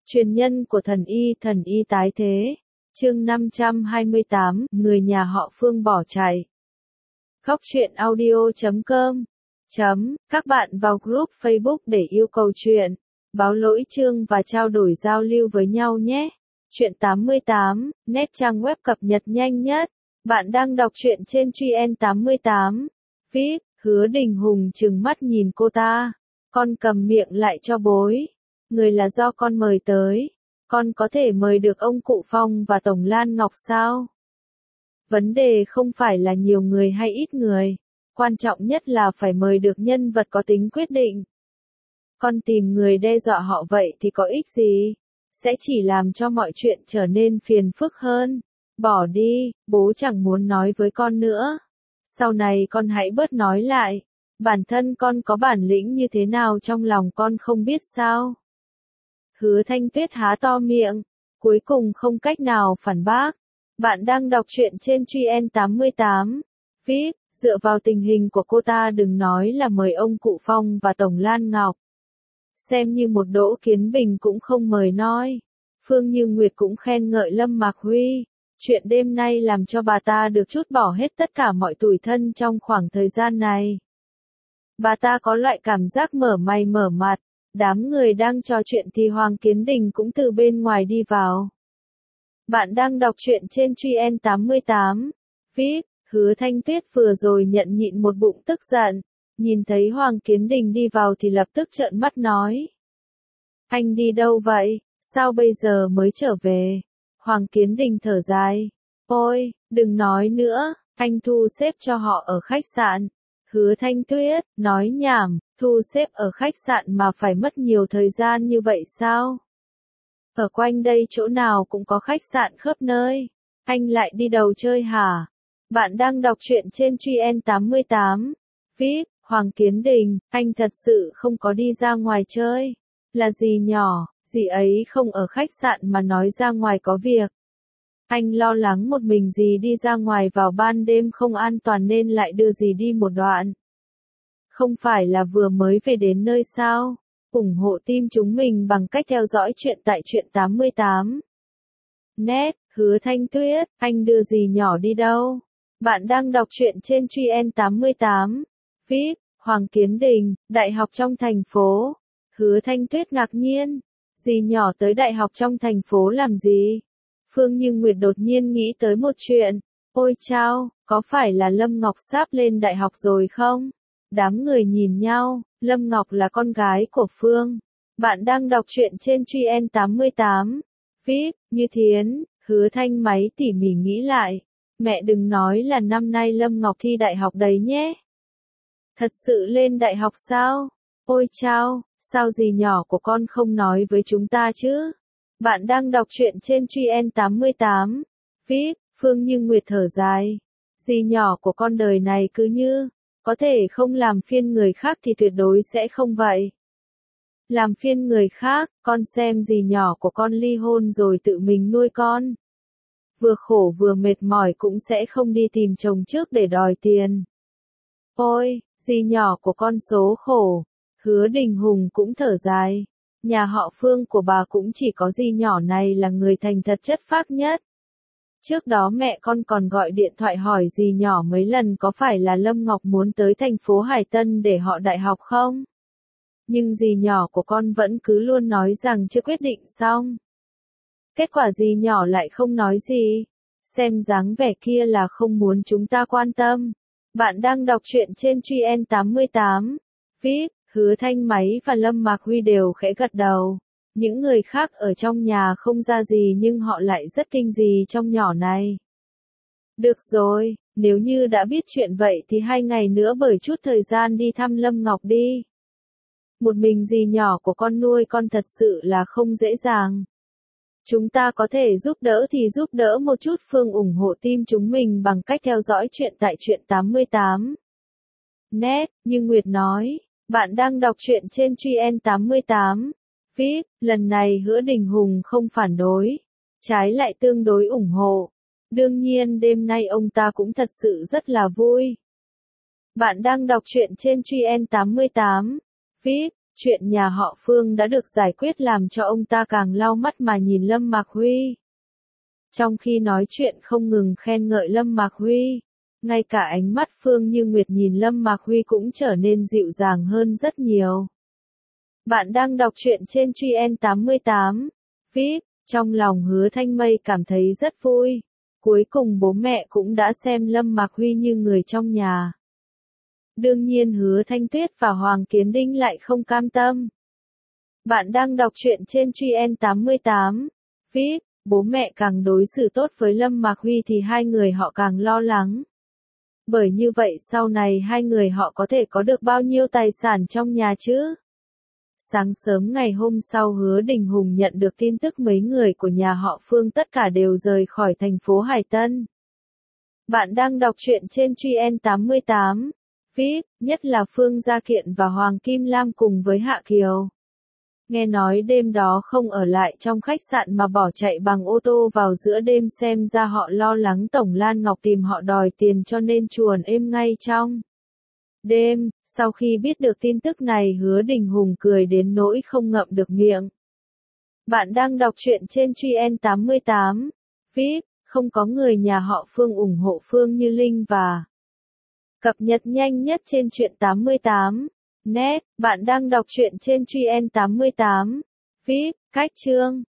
Truyền nhân của thần y tái thế. Chương 528, người nhà họ Phương bỏ chạy. Góc truyện audio.com. Các bạn vào group Facebook để yêu cầu chuyện, báo lỗi chương và trao đổi giao lưu với nhau nhé. Chuyện 88, net trang web cập nhật nhanh nhất. Bạn đang đọc truyện trên Truyện 88. Viết, Hứa Đình Hùng trừng mắt nhìn cô ta. Con cầm miệng lại cho bối. Người là do con mời tới. Con có thể mời được ông cụ Phong và Tổng Lan Ngọc sao? Vấn đề không phải là nhiều người hay ít người. Quan trọng nhất là phải mời được nhân vật có tính quyết định. Con tìm người đe dọa họ vậy thì có ích gì? Sẽ chỉ làm cho mọi chuyện trở nên phiền phức hơn. Bỏ đi, bố chẳng muốn nói với con nữa. Sau này con hãy bớt nói lại. Bản thân con có bản lĩnh như thế nào trong lòng con không biết sao? Hứa Thanh Tuyết há to miệng, cuối cùng không cách nào phản bác. Bạn đang đọc truyện trên Truyện 88. Viết, dựa vào tình hình của cô ta đừng nói là mời ông cụ Phong và Tổng Lan Ngọc. Xem như một Đỗ Kiến Bình cũng không mời nói. Phương Như Nguyệt cũng khen ngợi Lâm Mạc Huy. Chuyện đêm nay làm cho bà ta được trút bỏ hết tất cả mọi tủi thân trong khoảng thời gian này. Bà ta có loại cảm giác mở mày mở mặt. Đám người đang trò chuyện thì Hoàng Kiến Đình cũng từ bên ngoài đi vào. Bạn đang đọc truyện trên Truyện 88. Viết, Hứa Thanh Tuyết vừa rồi nhận nhịn một bụng tức giận. Nhìn thấy Hoàng Kiến Đình đi vào thì lập tức trợn mắt nói. Anh đi đâu vậy? Sao bây giờ mới trở về? Hoàng Kiến Đình thở dài. Ôi, đừng nói nữa, anh thu xếp cho họ ở khách sạn. Hứa Thanh Tuyết, nói nhảm, thu xếp ở khách sạn mà phải mất nhiều thời gian như vậy sao? Ở quanh đây chỗ nào cũng có khách sạn khắp nơi. Anh lại đi đâu chơi hả? Bạn đang đọc truyện trên Truyện 88. Viết, Hoàng Kiến Đình, anh thật sự không có đi ra ngoài chơi. Là dì nhỏ, dì ấy không ở khách sạn mà nói ra ngoài có việc. Anh lo lắng một mình dì đi ra ngoài vào ban đêm không an toàn nên lại đưa dì đi một đoạn. Không phải là vừa mới về đến nơi sao? Ủng hộ team chúng mình bằng cách theo dõi chuyện tại Truyện 88. Net, Hứa Thanh Tuyết, anh đưa dì nhỏ đi đâu? Bạn đang đọc truyện trên Truyện 88. Viết, Hoàng Kiến Đình, đại học trong thành phố. Hứa Thanh Tuyết ngạc nhiên. Dì nhỏ tới đại học trong thành phố làm gì? Phương Như Nguyệt đột nhiên nghĩ tới một chuyện. Ôi chao, có phải là Lâm Ngọc sắp lên đại học rồi không? Đám người nhìn nhau, Lâm Ngọc là con gái của Phương. Bạn đang đọc truyện trên Truyện 88. Viết, Như Thiến, Hứa Thanh máy tỉ mỉ nghĩ lại. Mẹ đừng nói là năm nay Lâm Ngọc thi đại học đấy nhé. Thật sự lên đại học sao? Ôi chao, sao dì nhỏ của con không nói với chúng ta chứ? Bạn đang đọc truyện trên Truyện 88. Viết, Phương Như Nguyệt thở dài. Dì nhỏ của con đời này cứ như, có thể không làm phiền người khác thì tuyệt đối sẽ không vậy. Làm phiền người khác, con xem dì nhỏ của con ly hôn rồi tự mình nuôi con. Vừa khổ vừa mệt mỏi cũng sẽ không đi tìm chồng trước để đòi tiền. Ôi, dì nhỏ của con số khổ. Hứa Đình Hùng cũng thở dài. Nhà họ Phương của bà cũng chỉ có dì nhỏ này là người thành thật chất phác nhất. Trước đó mẹ con còn gọi điện thoại hỏi dì nhỏ mấy lần có phải là Lâm Ngọc muốn tới thành phố Hải Tân để họ đại học không? Nhưng dì nhỏ của con vẫn cứ luôn nói rằng chưa quyết định xong. Kết quả dì nhỏ lại không nói gì. Xem dáng vẻ kia là không muốn chúng ta quan tâm. Bạn đang đọc truyện trên Truyện 88. Viết, Hứa Thanh Máy và Lâm Mạc Huy đều khẽ gật đầu. Những người khác ở trong nhà không ra gì nhưng họ lại rất kinh dị trong nhỏ này. Được rồi, nếu như đã biết chuyện vậy thì 2 ngày nữa bởi chút thời gian đi thăm Lâm Ngọc đi. Một mình dì nhỏ của con nuôi con thật sự là không dễ dàng. Chúng ta có thể giúp đỡ thì giúp đỡ một chút. Phương ủng hộ team chúng mình bằng cách theo dõi chuyện tại Truyện 88. Net, như Nguyệt nói, bạn đang đọc truyện trên Truyện 88. Viết, lần này Hứa Đình Hùng không phản đối, trái lại tương đối ủng hộ. Đương nhiên đêm nay ông ta cũng thật sự rất là vui. Bạn đang đọc truyện trên Truyện 88. Viết, Chuyện nhà họ Phương đã được giải quyết làm cho ông ta càng lau mắt mà nhìn Lâm Mạc Huy. Trong khi nói chuyện không ngừng khen ngợi Lâm Mạc Huy, ngay cả ánh mắt Phương Như Nguyệt nhìn Lâm Mạc Huy cũng trở nên dịu dàng hơn rất nhiều. Bạn đang đọc truyện trên Truyện88. VIP, trong lòng Hứa Thanh Mây cảm thấy rất vui. Cuối cùng bố mẹ cũng đã xem Lâm Mạc Huy như người trong nhà. Đương nhiên Hứa Thanh Tuyết và Hoàng Kiến Đinh lại không cam tâm. Bạn đang đọc truyện trên Truyện88. VIP, bố mẹ càng đối xử tốt với Lâm Mạc Huy thì hai người họ càng lo lắng. Bởi như vậy sau này hai người họ có thể có được bao nhiêu tài sản trong nhà chứ? Sáng sớm ngày hôm sau Hứa Đình Hùng nhận được tin tức mấy người của nhà họ Phương tất cả đều rời khỏi thành phố Hải Tân. Bạn đang đọc truyện trên Truyện88. VIP, nhất là Phương Gia Kiện và Hoàng Kim Lam cùng với Hạ Kiều. Nghe nói đêm đó không ở lại trong khách sạn mà bỏ chạy bằng ô tô vào giữa đêm, xem ra họ lo lắng Tổng Lan Ngọc tìm họ đòi tiền cho nên chuồn êm ngay trong đêm. Sau khi biết được tin tức này Hứa Đình Hùng cười đến nỗi không ngậm được miệng. Bạn đang đọc truyện trên Truyện88. VIP, không có người nhà họ Phương ủng hộ Phương Như Linh và cập nhật nhanh nhất trên Truyện88. Net, bạn đang đọc truyện trên Truyện88. VIP, cách chương